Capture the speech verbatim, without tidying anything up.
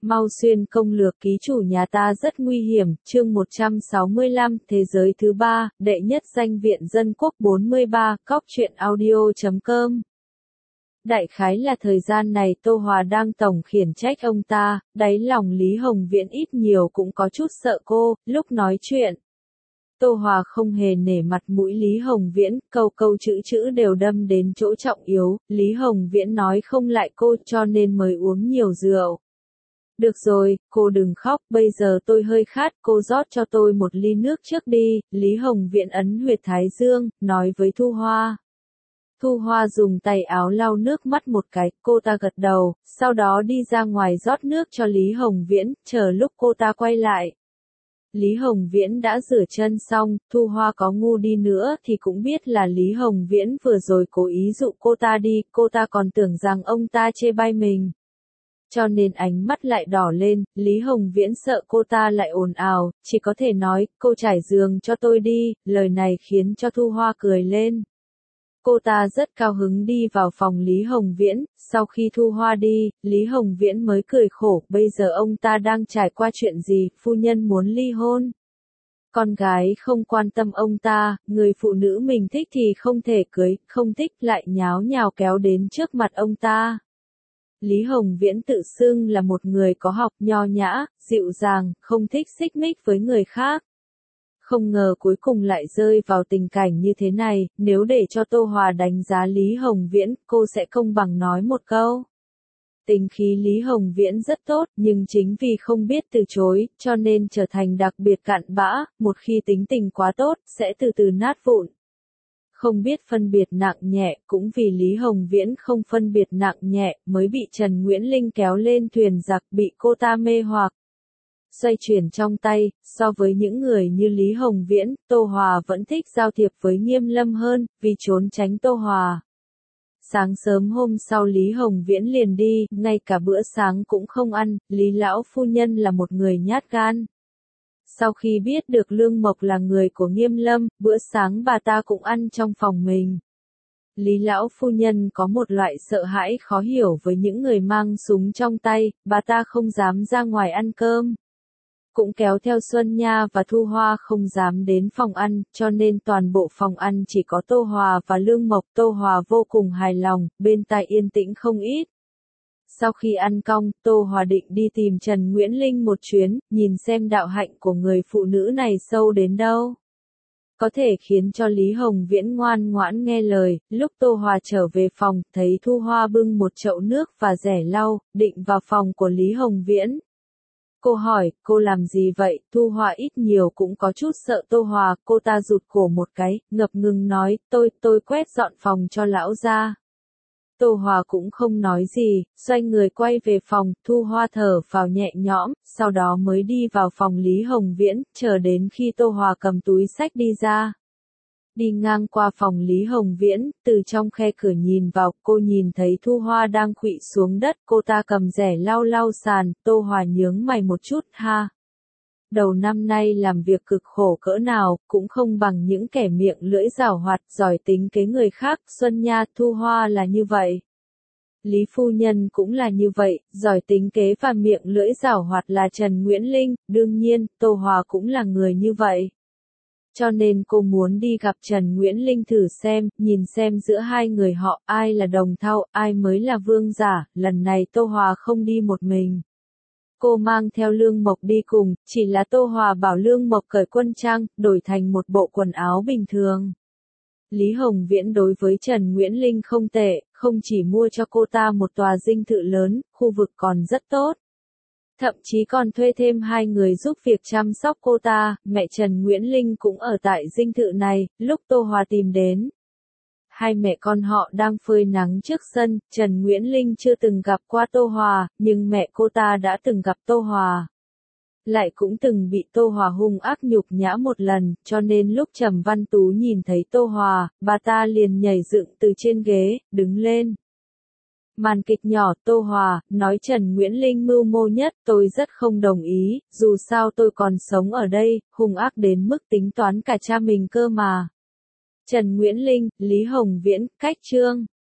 Mau xuyên công lược ký chủ nhà ta rất nguy hiểm, chương một trăm sáu mươi lăm, thế giới thứ ba, đệ nhất danh viện dân quốc bốn mươi ba, cóc truyện audio chấm com. Đại khái là thời gian này Tô Hòa đang tổng khiển trách ông ta, đáy lòng Lý Hồng Viễn ít nhiều cũng có chút sợ cô, lúc nói chuyện. Tô Hòa không hề nể mặt mũi Lý Hồng Viễn, câu câu chữ chữ đều đâm đến chỗ trọng yếu, Lý Hồng Viễn nói không lại cô cho nên mới uống nhiều rượu. Được rồi, cô đừng khóc, bây giờ tôi hơi khát, cô rót cho tôi một ly nước trước đi, Lý Hồng Viễn ấn huyệt thái dương, nói với Thu Hoa. Thu Hoa dùng tay áo lau nước mắt một cái, cô ta gật đầu, sau đó đi ra ngoài rót nước cho Lý Hồng Viễn, chờ lúc cô ta quay lại. Lý Hồng Viễn đã rửa chân xong, Thu Hoa có ngu đi nữa thì cũng biết là Lý Hồng Viễn vừa rồi cố ý dụ cô ta đi, cô ta còn tưởng rằng ông ta chê bai mình. Cho nên ánh mắt lại đỏ lên, Lý Hồng Viễn sợ cô ta lại ồn ào, chỉ có thể nói, cô trải giường cho tôi đi, lời này khiến cho Thu Hoa cười lên. Cô ta rất cao hứng đi vào phòng Lý Hồng Viễn, sau khi Thu Hoa đi, Lý Hồng Viễn mới cười khổ, bây giờ ông ta đang trải qua chuyện gì, phu nhân muốn ly hôn. Con gái không quan tâm ông ta, người phụ nữ mình thích thì không thể cưới, không thích lại nháo nhào kéo đến trước mặt ông ta. Lý Hồng Viễn tự xưng là một người có học nho nhã, dịu dàng, không thích xích mích với người khác. Không ngờ cuối cùng lại rơi vào tình cảnh như thế này, nếu để cho Tô Hòa đánh giá Lý Hồng Viễn, cô sẽ không bằng nói một câu. Tính khí Lý Hồng Viễn rất tốt, nhưng chính vì không biết từ chối, cho nên trở thành đặc biệt cặn bã, một khi tính tình quá tốt, sẽ từ từ nát vụn. Không biết phân biệt nặng nhẹ, cũng vì Lý Hồng Viễn không phân biệt nặng nhẹ, mới bị Trần Nguyễn Linh kéo lên thuyền giặc, bị cô ta mê hoặc. Xoay chuyển trong tay, so với những người như Lý Hồng Viễn, Tô Hòa vẫn thích giao thiệp với Nghiêm Lâm hơn, vì trốn tránh Tô Hòa. Sáng sớm hôm sau Lý Hồng Viễn liền đi, ngay cả bữa sáng cũng không ăn, Lý lão phu nhân là một người nhát gan. Sau khi biết được Lương Mộc là người của Nghiêm Lâm, bữa sáng bà ta cũng ăn trong phòng mình. Lý lão phu nhân có một loại sợ hãi khó hiểu với những người mang súng trong tay, bà ta không dám ra ngoài ăn cơm. Cũng kéo theo Xuân Nha và Thu Hoa không dám đến phòng ăn, cho nên toàn bộ phòng ăn chỉ có Tô Hòa và Lương Mộc. Tô Hòa vô cùng hài lòng, bên tai yên tĩnh không ít. Sau khi ăn cong, Tô Hòa định đi tìm Trần Nguyễn Linh một chuyến, nhìn xem đạo hạnh của người phụ nữ này sâu đến đâu. Có thể khiến cho Lý Hồng Viễn ngoan ngoãn nghe lời, lúc Tô Hòa trở về phòng, thấy Thu Hoa bưng một chậu nước và rẻ lau, định vào phòng của Lý Hồng Viễn. Cô hỏi, cô làm gì vậy? Thu Hoa ít nhiều cũng có chút sợ Tô Hòa, cô ta rụt cổ một cái, ngập ngừng nói, tôi, tôi quét dọn phòng cho lão gia. Tô Hòa cũng không nói gì, xoay người quay về phòng, Thu Hoa thở phào nhẹ nhõm, sau đó mới đi vào phòng Lý Hồng Viễn, chờ đến khi Tô Hòa cầm túi xách đi ra. Đi ngang qua phòng Lý Hồng Viễn, từ trong khe cửa nhìn vào, cô nhìn thấy Thu Hoa đang khuỵu xuống đất, cô ta cầm rẻ lau lau sàn, Tô Hòa nhướng mày một chút, ha. Đầu năm nay làm việc cực khổ cỡ nào, cũng không bằng những kẻ miệng lưỡi giảo hoạt, giỏi tính kế người khác, Xuân Nha, Thu Hoa là như vậy. Lý phu nhân cũng là như vậy, giỏi tính kế và miệng lưỡi giảo hoạt là Trần Nguyễn Linh, đương nhiên, Tô Hòa cũng là người như vậy. Cho nên cô muốn đi gặp Trần Nguyễn Linh thử xem, nhìn xem giữa hai người họ, ai là đồng thau, ai mới là vương giả, lần này Tô Hòa không đi một mình. Cô mang theo Lương Mộc đi cùng, chỉ là Tô Hòa bảo Lương Mộc cởi quân trang, đổi thành một bộ quần áo bình thường. Lý Hồng Viễn đối với Trần Nguyễn Linh không tệ, không chỉ mua cho cô ta một tòa dinh thự lớn, khu vực còn rất tốt. Thậm chí còn thuê thêm hai người giúp việc chăm sóc cô ta, mẹ Trần Nguyễn Linh cũng ở tại dinh thự này, lúc Tô Hòa tìm đến. Hai mẹ con họ đang phơi nắng trước sân, Trần Nguyễn Linh chưa từng gặp qua Tô Hòa, nhưng mẹ cô ta đã từng gặp Tô Hòa. Lại cũng từng bị Tô Hòa hung ác nhục nhã một lần, cho nên lúc Trầm Văn Tú nhìn thấy Tô Hòa, bà ta liền nhảy dựng từ trên ghế, đứng lên. Màn kịch nhỏ, Tô Hòa, nói Trần Nguyễn Linh mưu mô nhất, tôi rất không đồng ý, dù sao tôi còn sống ở đây, hung ác đến mức tính toán cả cha mình cơ mà. Trần Nguyễn Linh, Lý Hồng Viễn, cách chương.